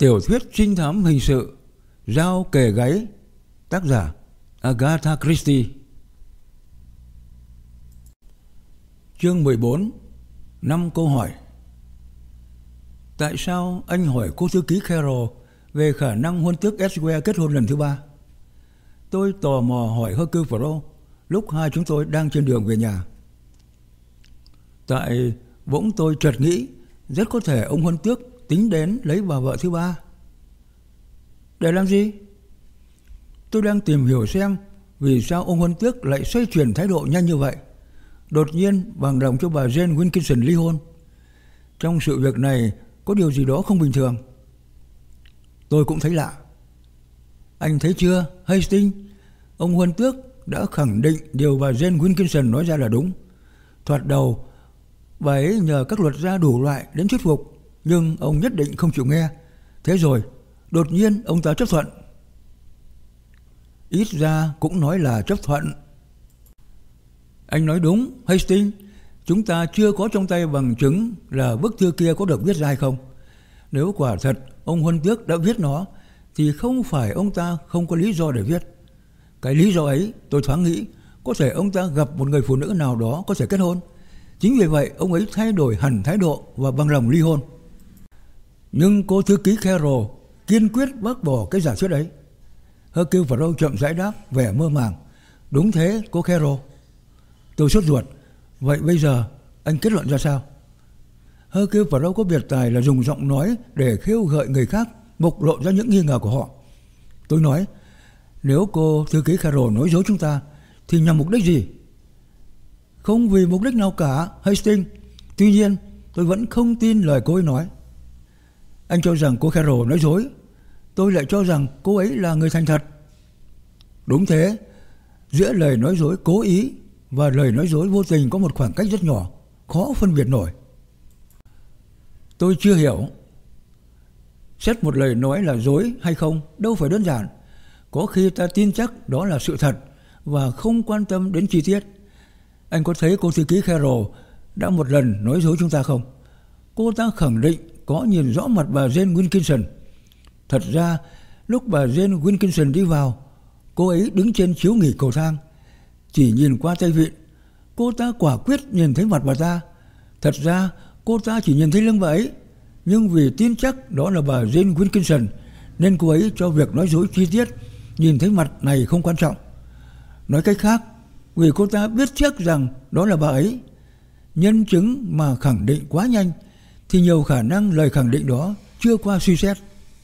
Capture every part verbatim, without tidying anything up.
Tiểu thuyết trinh thám hình sự Dao kề gáy, tác giả Agatha Christie. Chương mười bốn. Năm câu hỏi. Tại sao anh hỏi cô thư ký Carroll về khả năng huân tước Edgware kết hôn lần thứ ba? Tôi tò mò hỏi Hercule Poirot lúc hai chúng tôi đang trên đường về nhà. Tại bỗng tôi chợt nghĩ rất có thể ông huân tước tính đến lấy bà vợ thứ ba. Để làm gì? Tôi đang tìm hiểu xem vì sao ông huân tước lại xoay chuyển thái độ nhanh như vậy, đột nhiên bằng lòng cho bà Jane Wilkinson ly hôn. Trong sự việc này có điều gì đó không bình thường. Tôi cũng thấy lạ. Anh thấy chưa, Hastings? Ông huân tước đã khẳng định điều bà Jane Wilkinson nói ra là đúng. Thoạt đầu bà ấy nhờ các luật gia đủ loại đến thuyết phục, nhưng ông nhất định không chịu nghe. Thế rồi đột nhiên ông ta chấp thuận. Ít ra cũng nói là chấp thuận. Anh nói đúng, Hastings. Chúng ta chưa có trong tay bằng chứng là bức thư kia có được viết ra hay không. Nếu quả thật ông huân tước đã viết nó thì không phải ông ta không có lý do để viết. Cái lý do ấy tôi thoáng nghĩ có thể ông ta gặp một người phụ nữ nào đó có thể kết hôn. Chính vì vậy ông ấy thay đổi hẳn thái độ và bằng lòng ly hôn. Nhưng cô thư ký Carroll kiên quyết bác bỏ cái giả thuyết ấy. Hercule Poirot chậm rãi đáp, vẻ mơ màng. Đúng thế, cô Carroll. Tôi sốt ruột. Vậy bây giờ anh kết luận ra sao? Hercule Poirot có biệt tài là dùng giọng nói để khiêu gợi người khác bộc lộ ra những nghi ngờ của họ. Tôi nói, nếu cô thư ký Carroll nói dối chúng ta thì nhằm mục đích gì? Không vì mục đích nào cả, Hastings. Tuy nhiên tôi vẫn không tin lời cô ấy nói. Anh cho rằng cô Carroll nói dối. Tôi lại cho rằng cô ấy là người thành thật. Đúng thế. Giữa lời nói dối cố ý và lời nói dối vô tình có một khoảng cách rất nhỏ, khó phân biệt nổi. Tôi chưa hiểu. Xét một lời nói là dối hay không đâu phải đơn giản. Có khi ta tin chắc đó là sự thật và không quan tâm đến chi tiết. Anh có thấy cô thư ký Carroll đã một lần nói dối chúng ta không? Cô ta khẳng định có nhìn rõ mặt bà Jane Wilkinson. Thật ra lúc bà Jane Wilkinson đi vào, cô ấy đứng trên chiếu nghỉ cầu thang. Chỉ nhìn qua tay vịn, cô ta quả quyết nhìn thấy mặt bà ta. Thật ra cô ta chỉ nhìn thấy lưng bà ấy, nhưng vì tin chắc đó là bà Jane Wilkinson nên cô ấy cho việc nói dối chi tiết nhìn thấy mặt này không quan trọng. Nói cách khác, vì cô ta biết chắc rằng đó là bà ấy, nhân chứng mà khẳng định quá nhanh thì nhiều khả năng lời khẳng định đó chưa qua suy xét.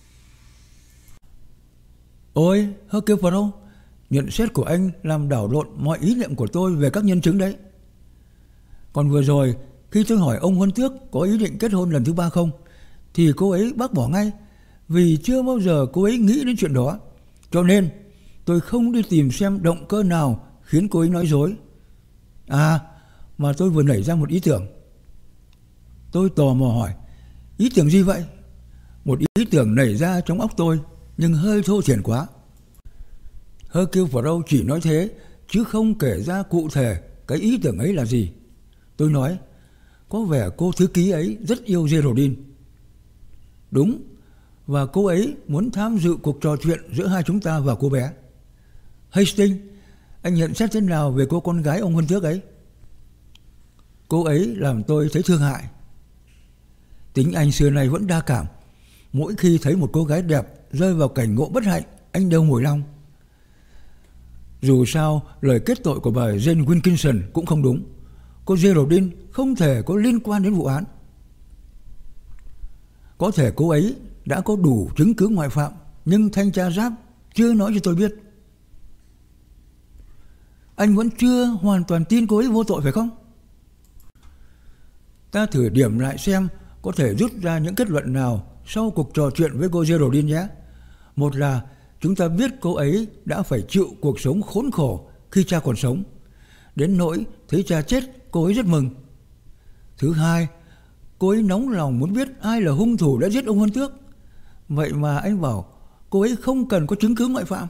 Ôi, Hercule Poirot, nhận xét của anh làm đảo lộn mọi ý niệm của tôi về các nhân chứng đấy. Còn vừa rồi, khi tôi hỏi ông huân tước có ý định kết hôn lần thứ ba không, thì cô ấy bác bỏ ngay, vì chưa bao giờ cô ấy nghĩ đến chuyện đó. Cho nên tôi không đi tìm xem động cơ nào khiến cô ấy nói dối. À, mà tôi vừa nảy ra một ý tưởng. Tôi tò mò hỏi, ý tưởng gì vậy? Một ý tưởng nảy ra trong óc tôi, nhưng hơi thô thiển quá. Hercule Poirot chỉ nói thế, chứ không kể ra cụ thể cái ý tưởng ấy là gì. Tôi nói, có vẻ cô thư ký ấy rất yêu Geraldine. Đúng, và cô ấy muốn tham dự cuộc trò chuyện giữa hai chúng ta và cô bé. Hastings, anh nhận xét thế nào về cô con gái ông huân tước ấy? Cô ấy làm tôi thấy thương hại. Tính anh xưa nay vẫn đa cảm. Mỗi khi thấy một cô gái đẹp rơi vào cảnh ngộ bất hạnh, anh đều mủi lòng. Dù sao, lời kết tội của bà Jane Wilkinson cũng không đúng. Cô Geraldine không thể có liên quan đến vụ án. Có thể cô ấy đã có đủ chứng cứ ngoại phạm, nhưng thanh tra giáp chưa nói cho tôi biết. Anh vẫn chưa hoàn toàn tin cô ấy vô tội phải không? Ta thử điểm lại xem có thể rút ra những kết luận nào sau cuộc trò chuyện với cô Geraldine nhé. Một là chúng ta biết cô ấy đã phải chịu cuộc sống khốn khổ khi cha còn sống, đến nỗi thấy cha chết cô ấy rất mừng. Thứ hai, cô ấy nóng lòng muốn biết ai là hung thủ đã giết ông huân tước. Vậy mà anh bảo cô ấy không cần có chứng cứ ngoại phạm.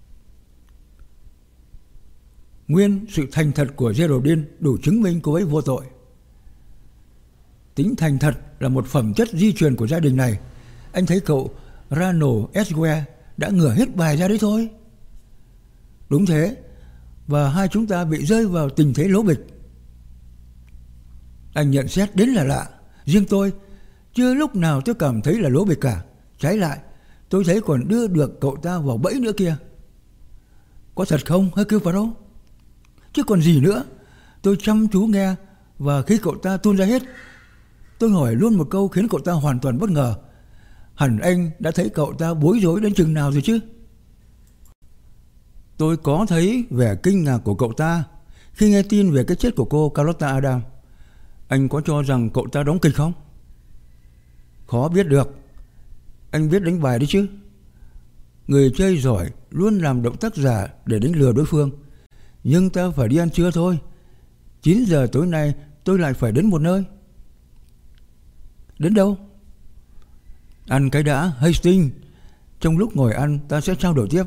Nguyên sự thành thật của Geraldine đủ chứng minh cô ấy vô tội. Tính thành thật là một phẩm chất di truyền của gia đình này. Anh thấy cậu Ronald Esquire đã ngửa hết bài ra đấy thôi. Đúng thế, và hai chúng ta bị rơi vào tình thế lố bịch. Anh nhận xét đến là lạ. Riêng tôi, chưa lúc nào tôi cảm thấy là lố bịch cả. Trái lại, tôi thấy còn đưa được cậu ta vào bẫy nữa kia. Có thật không, Hercule Poirot? Chứ còn gì nữa. Tôi chăm chú nghe, và khi cậu ta tuôn ra hết, tôi hỏi luôn một câu khiến cậu ta hoàn toàn bất ngờ. Hẳn anh đã thấy cậu ta bối rối đến chừng nào rồi chứ? Tôi có thấy vẻ kinh ngạc của cậu ta khi nghe tin về cái chết của cô Carlotta Adam. Anh có cho rằng cậu ta đóng kịch không? Khó biết được. Anh biết đánh bài đấy chứ. Người chơi giỏi luôn làm động tác giả để đánh lừa đối phương. Nhưng ta phải đi ăn trưa thôi. chín giờ tối nay tôi lại phải đến một nơi. Đến đâu? Ăn cái đã, Hastings. Trong lúc ngồi ăn ta sẽ trao đổi tiếp.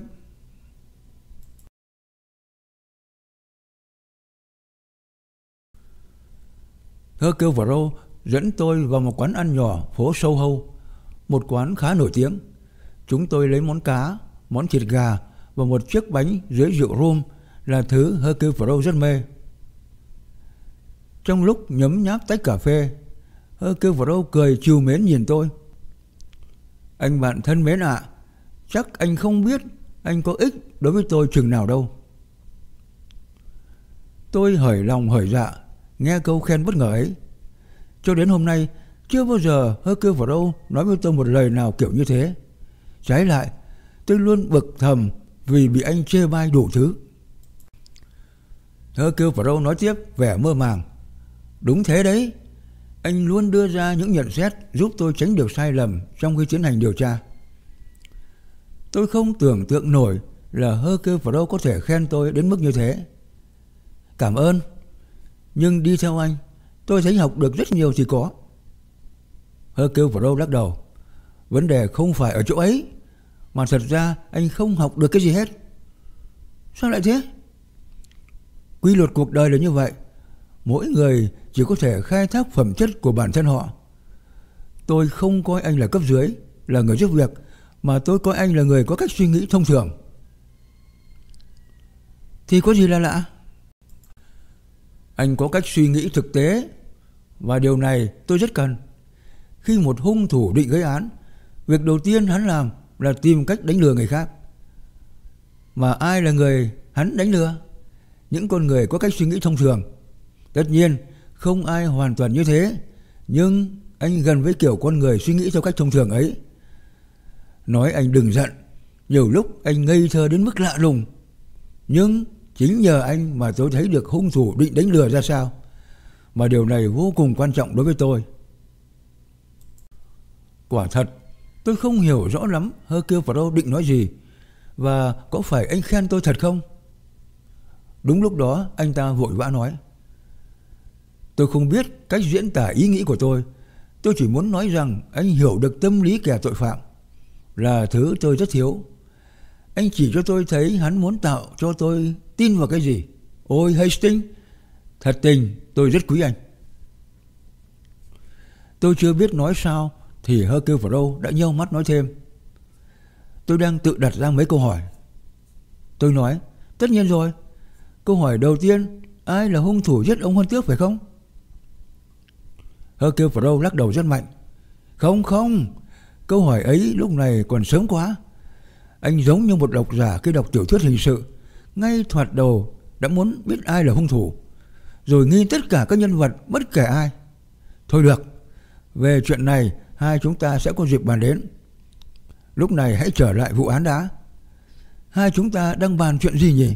Hercule Poirot dẫn tôi vào một quán ăn nhỏ phố Soho, một quán khá nổi tiếng. Chúng tôi lấy món cá, món thịt gà và một chiếc bánh dưới rượu rum là thứ Hercule Poirot rất mê. Trong lúc nhấm nháp tách cà phê, Hercule Poirot cười trìu mến nhìn tôi. Anh bạn thân mến ạ, à, chắc anh không biết anh có ích đối với tôi chừng nào đâu. Tôi hởi lòng hởi dạ nghe câu khen bất ngờ ấy. Cho đến hôm nay, chưa bao giờ Hercule Poirot nói với tôi một lời nào kiểu như thế. Trái lại, tôi luôn bực thầm vì bị anh chê bai đủ thứ. Hercule Poirot nói tiếp vẻ mơ màng. Đúng thế đấy, anh luôn đưa ra những nhận xét giúp tôi tránh được sai lầm trong khi tiến hành điều tra. Tôi không tưởng tượng nổi là Hercule Poirot có thể khen tôi đến mức như thế. Cảm ơn. Nhưng đi theo anh, tôi thấy học được rất nhiều thì có. Hercule Poirot lắc đầu. Vấn đề không phải ở chỗ ấy, mà thật ra anh không học được cái gì hết. Sao lại thế? Quy luật cuộc đời là như vậy. Mỗi người chỉ có thể khai thác phẩm chất của bản thân họ. Tôi không coi anh là cấp dưới, là người giúp việc, mà tôi coi anh là người có cách suy nghĩ thông thường. Thì có gì là lạ? Anh có cách suy nghĩ thực tế, và điều này tôi rất cần. Khi một hung thủ định gây án, việc đầu tiên hắn làm là tìm cách đánh lừa người khác. Mà ai là người hắn đánh lừa? Những con người có cách suy nghĩ thông thường. Tất nhiên không ai hoàn toàn như thế, nhưng anh gần với kiểu con người suy nghĩ theo cách thông thường ấy. Nói anh đừng giận, nhiều lúc anh ngây thơ đến mức lạ lùng. Nhưng chính nhờ anh mà tôi thấy được hung thủ định đánh lừa ra sao. Mà điều này vô cùng quan trọng đối với tôi. Quả thật, tôi không hiểu rõ lắm Hercule Poirot định nói gì, và có phải anh khen tôi thật không? Đúng lúc đó anh ta vội vã nói. Tôi không biết cách diễn tả ý nghĩ của tôi. Tôi chỉ muốn nói rằng anh hiểu được tâm lý kẻ tội phạm, là thứ tôi rất thiếu. Anh chỉ cho tôi thấy hắn muốn tạo cho tôi tin vào cái gì. Ôi Hastings, thật tình tôi rất quý anh. Tôi chưa biết nói sao thì Hercule Poirot đã nheo mắt nói thêm. Tôi đang tự đặt ra mấy câu hỏi. Tôi nói, tất nhiên rồi. Câu hỏi đầu tiên, ai là hung thủ giết ông Huân Tước phải không? Hercule Poirot lắc đầu rất mạnh. Không không, câu hỏi ấy lúc này còn sớm quá. Anh giống như một độc giả khi đọc tiểu thuyết hình sự, ngay thoạt đầu đã muốn biết ai là hung thủ, rồi nghi tất cả các nhân vật bất kể ai. Thôi được, về chuyện này hai chúng ta sẽ có dịp bàn đến. Lúc này hãy trở lại vụ án đã. Hai chúng ta đang bàn chuyện gì nhỉ?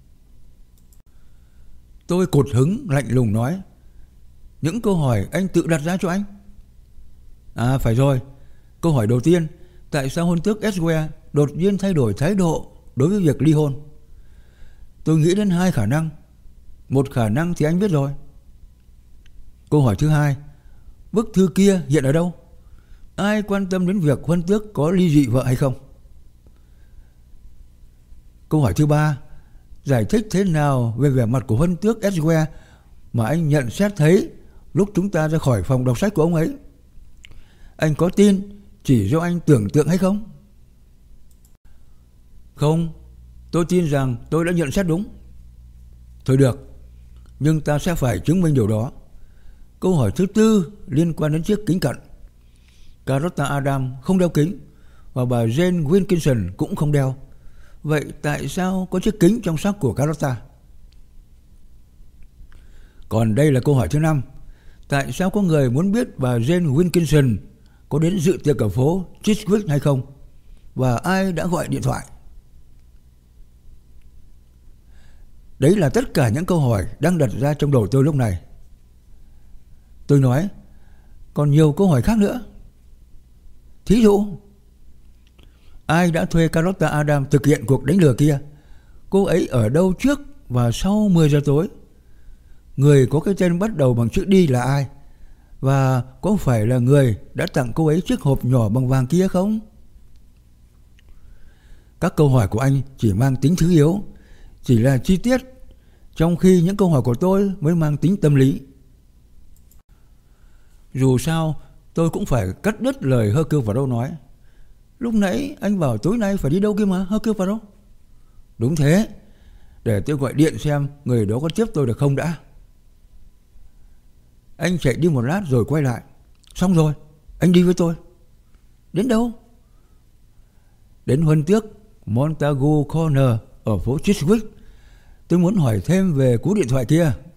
Tôi cột hứng lạnh lùng nói. Những câu hỏi anh tự đặt ra cho anh. À phải rồi. Câu hỏi đầu tiên, tại sao Huân Tước Esquire đột nhiên thay đổi thái độ đối với việc ly hôn? Tôi nghĩ đến hai khả năng. Một khả năng thì anh biết rồi. Câu hỏi thứ hai, bức thư kia hiện ở đâu? Ai quan tâm đến việc Huân Tước có ly dị vợ hay không? Câu hỏi thứ ba, giải thích thế nào về vẻ mặt của Huân Tước Esquire mà anh nhận xét thấy lúc chúng ta ra khỏi phòng đọc sách của ông ấy? Anh có tin chỉ do anh tưởng tượng hay không? Không, tôi tin rằng tôi đã nhận xét đúng. Thôi được, nhưng ta sẽ phải chứng minh điều đó. Câu hỏi thứ tư liên quan đến chiếc kính cận. Carlotta Adam không đeo kính và bà Jane Wilkinson cũng không đeo. Vậy tại sao có chiếc kính trong xác của Carlotta? Còn đây là câu hỏi thứ năm. Tại sao có người muốn biết bà Jane Wilkinson có đến dự tiệc ở phố Chiswick hay không? Và ai đã gọi điện thoại? Đấy là tất cả những câu hỏi đang đặt ra trong đầu tôi lúc này. Tôi nói, còn nhiều câu hỏi khác nữa. Thí dụ, ai đã thuê Carlotta Adam thực hiện cuộc đánh lừa kia? Cô ấy ở đâu trước và sau mười giờ tối? Người có cái tên bắt đầu bằng chữ D là ai? Và có phải là người đã tặng cô ấy chiếc hộp nhỏ bằng vàng kia không? Các câu hỏi của anh chỉ mang tính thứ yếu, chỉ là chi tiết, trong khi những câu hỏi của tôi mới mang tính tâm lý. Dù sao, tôi cũng phải cắt đứt lời Hercule Poirot nói. Lúc nãy anh bảo tối nay phải đi đâu kia mà, Hercule Poirot? Đúng thế, để tôi gọi điện xem người đó có tiếp tôi được không đã. Anh chạy đi một lát rồi quay lại. Xong rồi, anh đi với tôi. Đến đâu? Đến huân tước Montagu Corner ở phố Chiswick. Tôi muốn hỏi thêm về cú điện thoại kia.